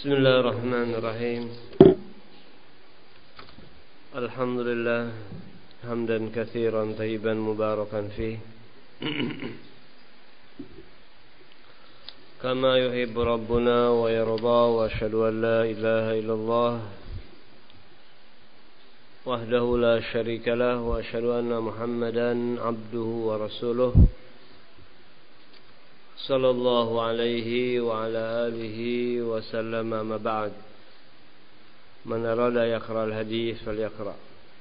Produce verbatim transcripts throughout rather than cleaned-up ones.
Bismillahirrahmanirrahim. Alhamdulillah hamdan katsiran tayyiban mubarakan fih kama yuhibbu rabbuna wa yarda, wa asyhadu an la ilaha illallah wahdahu la syarika lah, wa asyhadu anna Muhammadan abduhu wa rasuluh sallallahu alaihi wa ala alihi wa sallam. Ma ba'd. Man arada yaqra al-hadith falyaqra.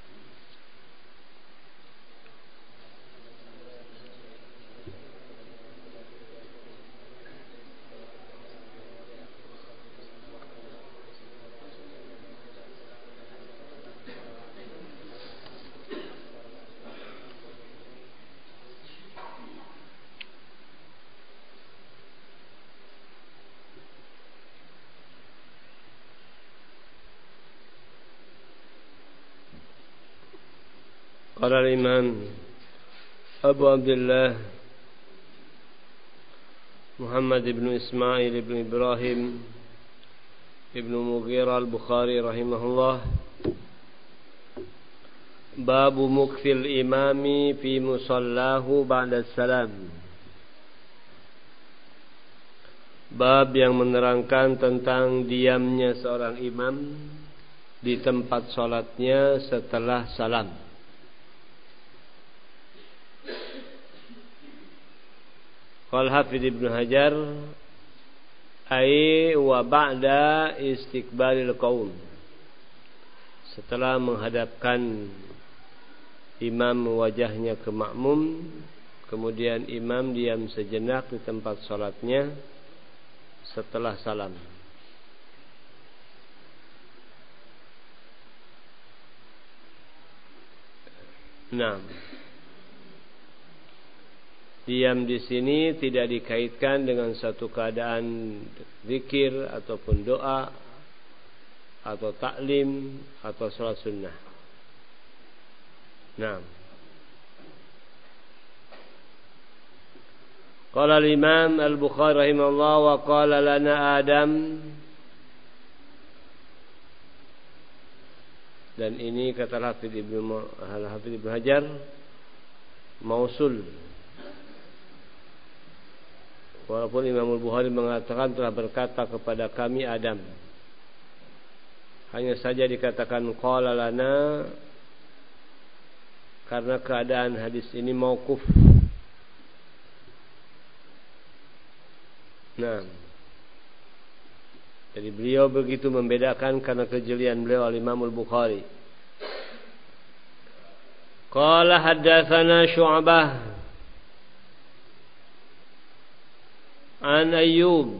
Qala al-Imam Abu Abdullah Muhammad ibn Ismail ibn Ibrahim ibn Mughirah al-Bukhari rahimahullah, Babu mukthil imami fi musallahu ba'da salam. Bab yang menerangkan tentang diamnya seorang imam di tempat salatnya setelah salam. Qala Hafidz Ibnu Hajar ai wa ba'da istiqbalil qaum, setelah menghadapkan imam wajahnya ke makmum, kemudian imam diam sejenak di tempat salatnya setelah salam. Nah, diam di sini tidak dikaitkan dengan satu keadaan zikir ataupun doa atau taklim atau salat sunnah. Nah, qala al-Imam al-Bukhari rahimahullah wa qala lana Adam, dan ini kata Hafidz Ibnu Hafidz Ibnu Hajar mausul, walaupun Imam Al-Bukhari mengatakan telah berkata kepada kami Adam, hanya saja dikatakan qala lana karena keadaan hadis ini mauquf. Nah, jadi beliau begitu membedakan karena kejelian beliau Al-Imam Al-Bukhari. Qala haddatsana Syu'bah an Ayyub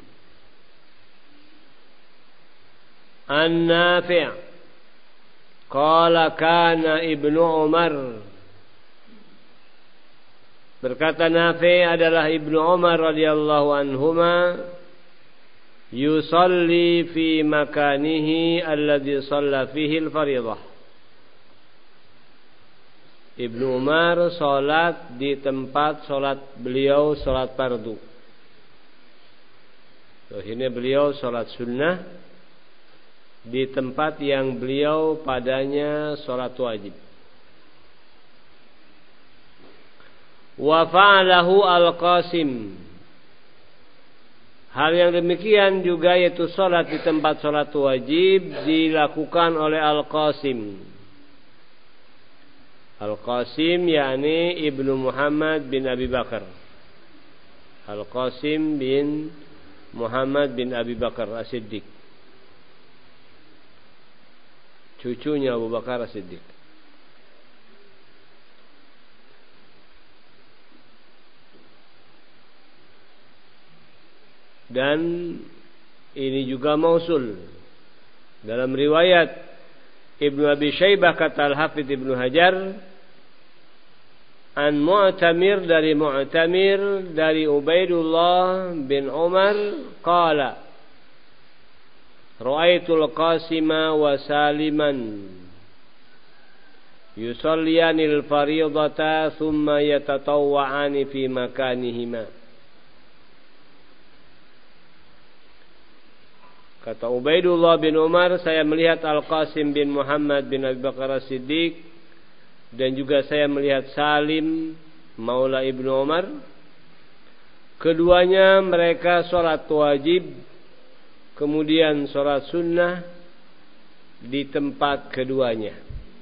an Nafi' qala kana Ibnu Umar, berkata Nafi' adalah Ibnu Umar radhiyallahu anhuma, yusalli fi makanihi alladhi shalla fihi al-fariḍah. Ibnu Umar salat di tempat salat beliau salat fardu. Ini beliau salat sunnah di tempat yang beliau padanya salat wajib. Wa fa'alahu al-Qasim. Hal yang demikian juga yaitu salat di tempat salat wajib dilakukan oleh Al-Qasim. Al-Qasim yakni Ibnu Muhammad bin Abi Bakar. Al-Qasim bin Muhammad bin Abi Bakar As-Siddiq, cucunya Abu Bakar As-Siddiq. Dan ini juga mausul. Dalam riwayat Ibnu Abi Syaibah kata Al-Hafidz Ibnu Hajar, an Mu'tamir dari Mu'tamir dari Ubaidullah bin Umar qala ra'aitul Qasima wa Saliman yusalliyanil fariidata thumma yatatawwa'ani fi makanihima. Kata Ubaidullah bin Umar, saya melihat Al-Qasim bin Muhammad bin Abi Bakar As-Siddiq, dan juga saya melihat Salim Maula Ibnu Umar. Keduanya mereka sholat wajib, kemudian sholat sunnah di tempat keduanya.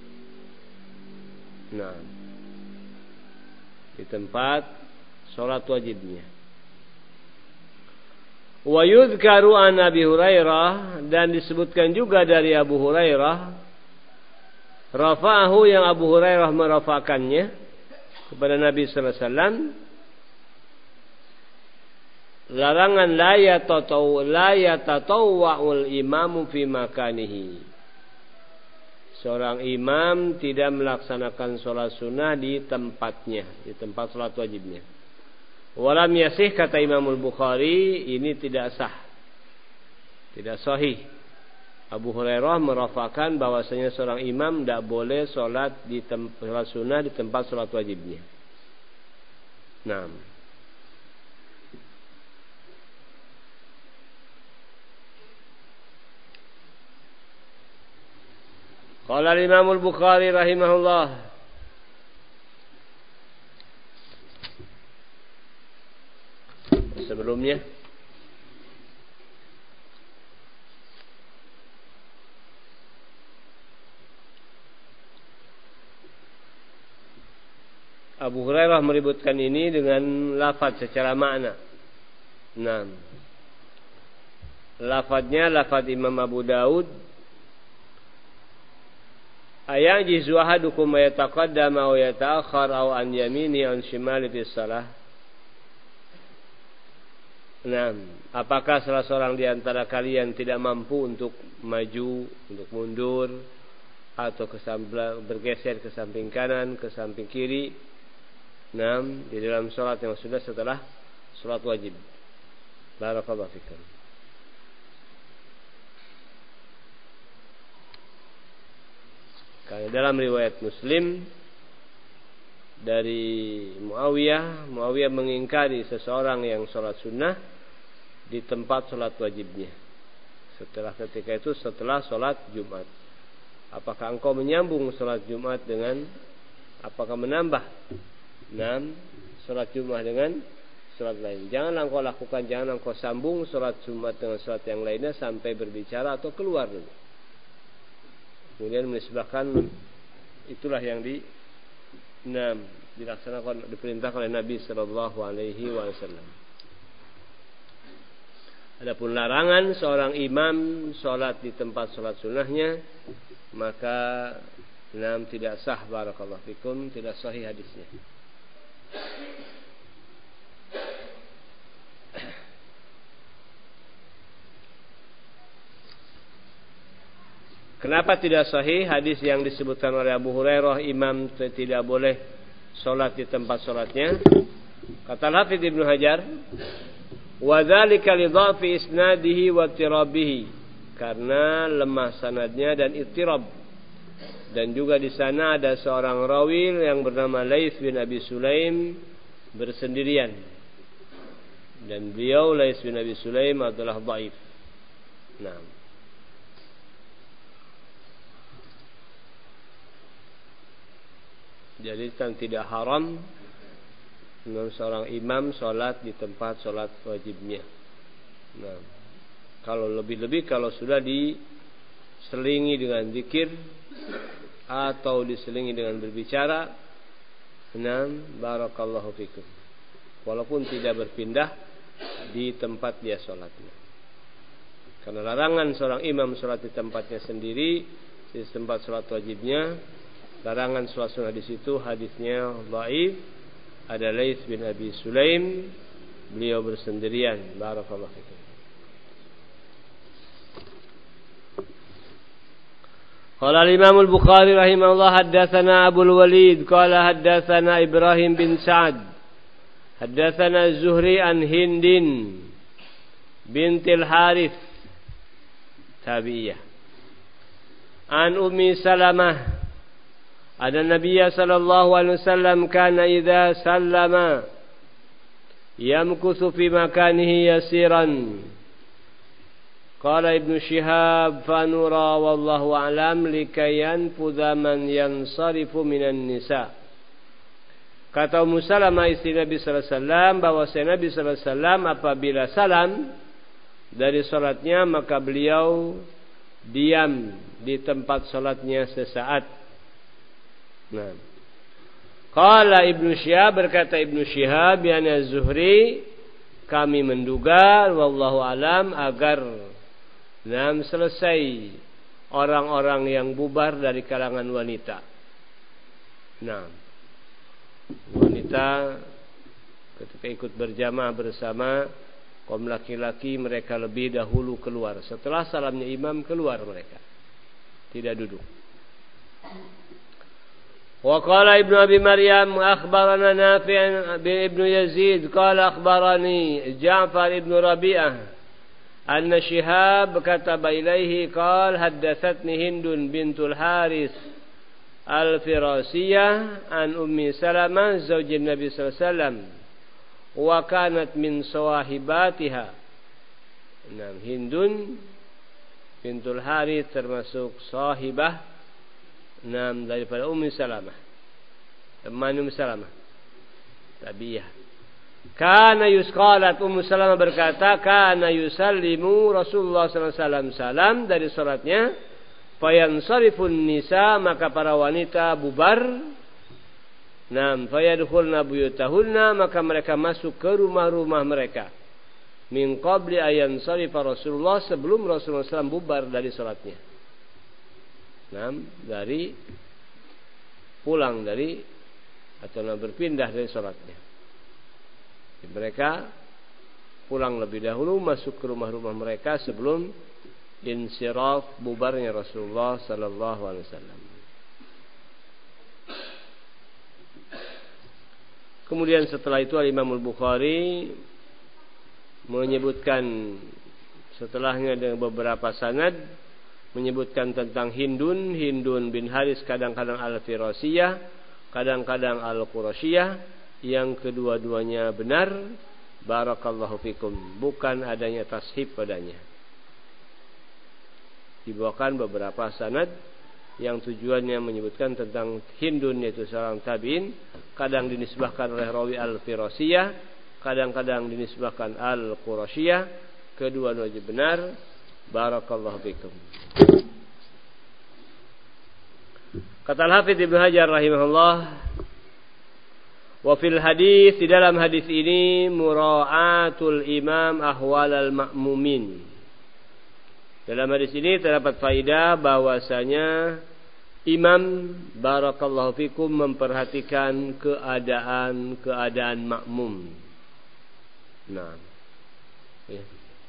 Nah, di tempat sholat wajibnya. Wa yudhkaru an Abi Hurairah, dan disebutkan juga dari Abu Hurairah, rafa'ahu, yang Abu Hurairah merafakannya kepada Nabi sallallahu alaihi wasallam, larangan la yatataw la yatatawwa'ul imamu fi makanihi. Seorang imam tidak melaksanakan sholat sunnah di tempatnya, di tempat sholat wajibnya. Walam yasih, kata Imamul Bukhari, ini tidak sah, tidak sahih. Abu Hurairah merafakan bahwasanya seorang imam tidak boleh sholat di tempat sholat sunnah di tempat sholat wajibnya. Nah, qala Imamul Bukhari rahimahullah, sebelumnya Abu Hurairah meributkan ini dengan lafaz secara makna. Nah, lafaznya lafaz Imam Abu Daud, ayajizu ahadukum yataqaddama wa yata'akhkhar aw an yamini an shimali fi shalah. Nah, apakah salah seorang di antara kalian tidak mampu untuk maju, untuk mundur, atau ke samping, bergeser ke samping kanan, ke samping kiri? Nah, di dalam sholat yang sudah setelah sholat wajib. Barakallahu fikum. Karena dalam riwayat Muslim dari Muawiyah, Muawiyah mengingkari seseorang yang sholat sunnah di tempat sholat wajibnya. Setelah ketika itu setelah sholat Jumat, apakah engkau menyambung sholat Jumat dengan, apakah menambah enam sholat Jumat dengan sholat lain? Jangan engkau lakukan, jangan engkau sambung sholat Jumat dengan sholat yang lainnya sampai berbicara atau keluar dulu. Kemudian menisbahkan, itulah yang di enam dilaksanakan, diperintahkan oleh Nabi Sallallahu Alaihi Wasallam. Adapun larangan seorang imam sholat di tempat sholat sunnahnya, maka enam tidak sah. Barakallahu fikum, tidak sahih hadisnya. Kenapa tidak sahih hadis yang disebutkan oleh Abu Hurairah, imam tidak boleh sholat di tempat sholatnya? Kata Hafidz Ibnu Hajar, wa dzalika li dhafi isnadihi wa tirabihi, karena lemah sanadnya dan ittirab. Dan juga di sana ada seorang rawi yang bernama Laits bin Abi Sulaim bersendirian, dan beliau Laits bin Abi Sulaim adalah dhaif. Nah, jadi kan tidak haram dengan seorang imam sholat di tempat sholat wajibnya. Nah, kalau lebih-lebih kalau sudah diselingi dengan zikir atau diselingi dengan berbicara, nah, barakallahu fikum, walaupun tidak berpindah di tempat dia sholatnya. Karena larangan seorang imam sholat di tempatnya sendiri, di tempat sholat wajibnya, larangan sholat sunnah di situ, hadisnya dhaif. Ada Laits bin Abi Sulaim, beliau bersendirian. Barakallahu fikum. Qala al-Imam al-Bukhari rahimahullah, haddatsana Abu al-Walid qala haddatsana Ibrahim bin Sa'ad haddatsana Az-Zuhri an Hindin bintil Harith tabi'iyah an Ummi Salamah ada Nabi sallallahu alaihi wasallam kana idza sallama yamkuthu fi makanihi yasiran Qala Ibnu Syihab fa nura wallahu a'lam likayan fudha man yansarifu minan nisa. Kata Ummu Salamah istri Nabi sallallahu alaihi wasallam bahwa Nabi sallallahu alaihi wasallam apabila salam dari salatnya maka beliau diam di tempat salatnya sesaat. Nah. Qala Ibnu Syihab berkata Ibnu Syihab yani Az-Zuhri kami menduga wallahu alam agar nam selesai orang-orang yang bubar dari kalangan wanita. Nah, wanita ketika ikut berjamaah bersama kaum laki-laki mereka lebih dahulu keluar. Setelah salamnya imam keluar mereka, tidak duduk. Wa qala Ibnu Abi Maryam akhbarana Nafi' bin Ibnu Yazid qala akhbarani Ja'far ibn Rabi'ah anna Syihab kataba ilaihi qala haddatsatni Hindun bintul Haris al-Firasiyah an Ummi Salamah zaujin Nabi sallallahu alaihi wasallam wa kanat min sawahibatiha. Nah, Hindun bintul Haris termasuk sahibah nam daripada Ummi Salamah, teman Ummi Salamah tabi'ah. Kana yusqalat Ummu Salamah berkata kana yusallimu Rasulullah sallallahu alaihi wasallam salam dari salatnya fayansarifun nisa maka para wanita bubar. Nam fayadkhulna buyutahunna maka mereka masuk ke rumah-rumah mereka min qabli ayan sarifa Rasulullah sebelum Rasulullah sallallahu alaihi wasallam bubar dari salatnya. Nam dari pulang dari atau berpindah dari salatnya. Mereka pulang lebih dahulu masuk ke rumah-rumah mereka sebelum insiraf bubarnya Rasulullah sallallahu alaihi wasallam. Kemudian setelah itu Imam Al-Bukhari menyebutkan setelahnya dengan beberapa sanad menyebutkan tentang Hindun, Hindun bin Haris kadang-kadang Al-Firasiyah, kadang-kadang Al-Qurasyiyah. Yang kedua-duanya benar. Barakallahu fikum. Bukan adanya tashib padanya. Dibawakan beberapa sanad yang tujuannya menyebutkan tentang Hindun yaitu seorang tabi'in. Kadang dinisbahkan oleh rawi Al-Firasiyah, kadang-kadang dinisbahkan Al-Qurasyiyah. Kedua-duanya benar. Barakallahu fikum. Kata Al-Hafidz Ibnu Hajar rahimahullah, wa fil hadis di dalam hadis ini mura'atul imam ahwalal ma'mumin. Dalam hadis ini terdapat faidah bahwasanya imam barakallahu fikum memperhatikan keadaan-keadaan makmum. Nah. Ya.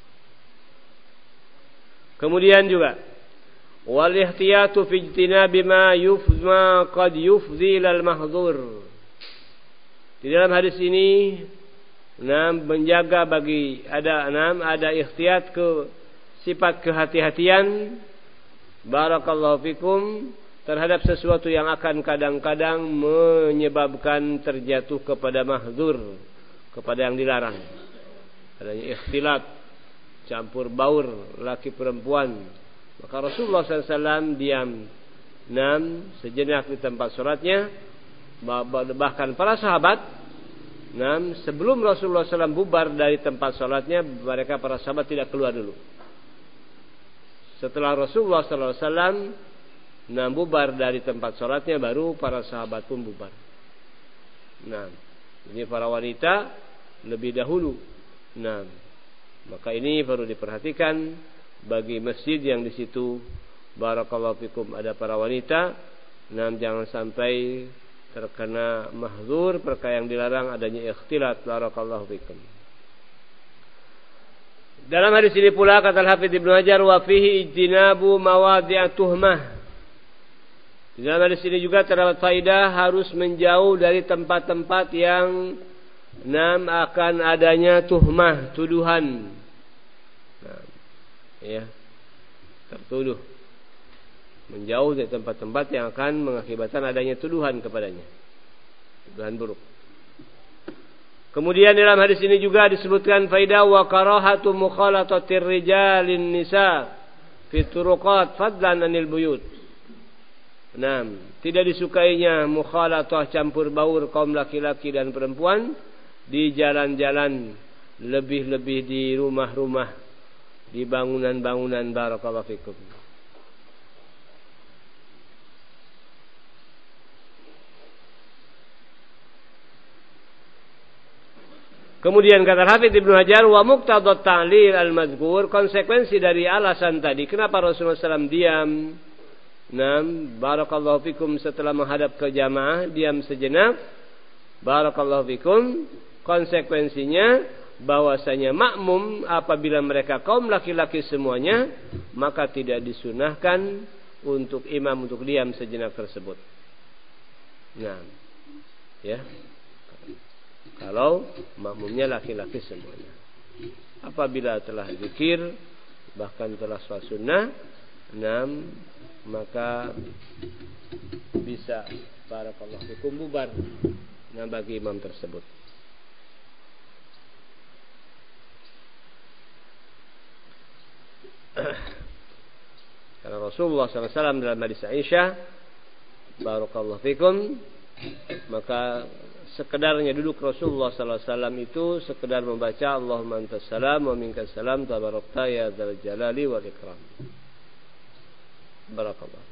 Kemudian juga wal ihtiyatu fi ijtinabi ma yufma qad yufdhi lal mahdzur. Di dalam hadis ini enam menjaga bagi ada enam ada ikhtiyat ke sifat kehati-hatian barakallahu fikum terhadap sesuatu yang akan kadang-kadang menyebabkan terjatuh kepada mahdzur, kepada yang dilarang. Adanya ikhtilat, campur baur laki perempuan. Maka Rasulullah sallallahu alaihi wasallam diam enam sejenak di tempat salatnya. Bahkan para sahabat nah, sebelum Rasulullah sallallahu alaihi wasallam bubar dari tempat sholatnya, mereka para sahabat tidak keluar dulu. Setelah Rasulullah sallallahu alaihi wasallam nah, bubar dari tempat sholatnya, baru para sahabat pun bubar. Nah, ini para wanita lebih dahulu. Nah, maka ini perlu diperhatikan bagi masjid yang di situ barakallahu fikum ada para wanita. Nah, jangan sampai terkena mahdzur, perkara yang dilarang adanya ikhtilat. Barakallahu fikum. Dalam hadis ini pula kata Al-Hafidz Ibnu Hajar wa fihi ijtinabu mawadhi'at tuhmah. Di dalam hadis ini juga terdapat faidah harus menjauh dari tempat-tempat yang nam akan adanya tuhmah, tuduhan. Nah, ya, tertuduh. Menjauh dari tempat-tempat yang akan mengakibatkan adanya tuduhan kepadanya, tuduhan buruk. Kemudian dalam hadis ini juga disebutkan faidah wa karahatu mukhalatatir rijalin nisa fi turuqat fadlan anil buyut. enam. Tidak disukainya mukhalatah campur baur kaum laki-laki dan perempuan di jalan-jalan, lebih-lebih di rumah-rumah, di bangunan-bangunan. Barakallahu fikum. Kemudian kata Hafidz Ibnu Hajar, wa muqtadhat ta'lil al-mazkur, konsekuensi dari alasan tadi kenapa Rasulullah shallallahu alaihi wasallam diam. Nah, barakallahu fikum, setelah menghadap ke jamaah diam sejenak. Barakallahu fikum, konsekuensinya bahwasanya makmum apabila mereka kaum laki-laki semuanya, maka tidak disunahkan untuk imam untuk diam sejenak tersebut. Nah, ya. Kalau makmumnya laki-laki semuanya. Apabila telah zikir, bahkan telah sholat sunnah, enam, maka bisa barakallahu fikum bubar nah bagi imam tersebut. Karena Rasulullah shallallahu alaihi wasallam dalam hadis Aisyah, barakallahu fikum, maka sekedarnya duduk Rasulullah sallallahu alaihi wasallam itu sekedar membaca Allahumma antas salam wa minkas salam tabarakta ya dzal jalali wal ikram. Barakallah.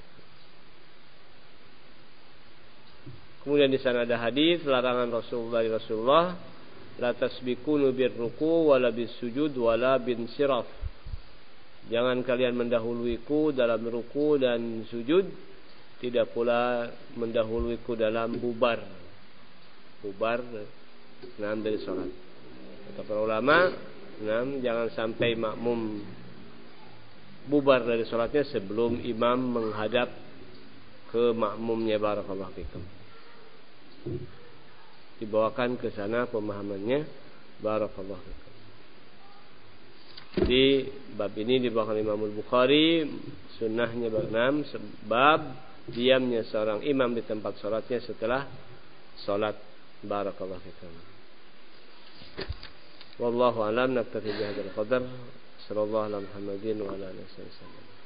Kemudian di sana ada hadis larangan Rasulullah dari Rasulullah, la tasbikunu birruku wala bisujud wala bin siraf. Jangan kalian mendahuluiku dalam ruku dan sujud, tidak pula mendahuluiku dalam bubar. Bubar enam dari sholat. Kata para ulama, enam, jangan sampai makmum bubar dari sholatnya sebelum imam menghadap ke makmumnya. Barakallahu fikum. Dibawakan ke sana pemahamannya. Barakallahu fikum. Di bab ini dibawakan Imam Al-Bukhari, sunnahnya bab enam, sebab diamnya seorang imam di tempat sholatnya setelah sholat. Barakallahu fikum. Wallahu a'lam, naktafi bihadzal qadar. Sallallahu ala Muhammadin wa ala alihi wasallam.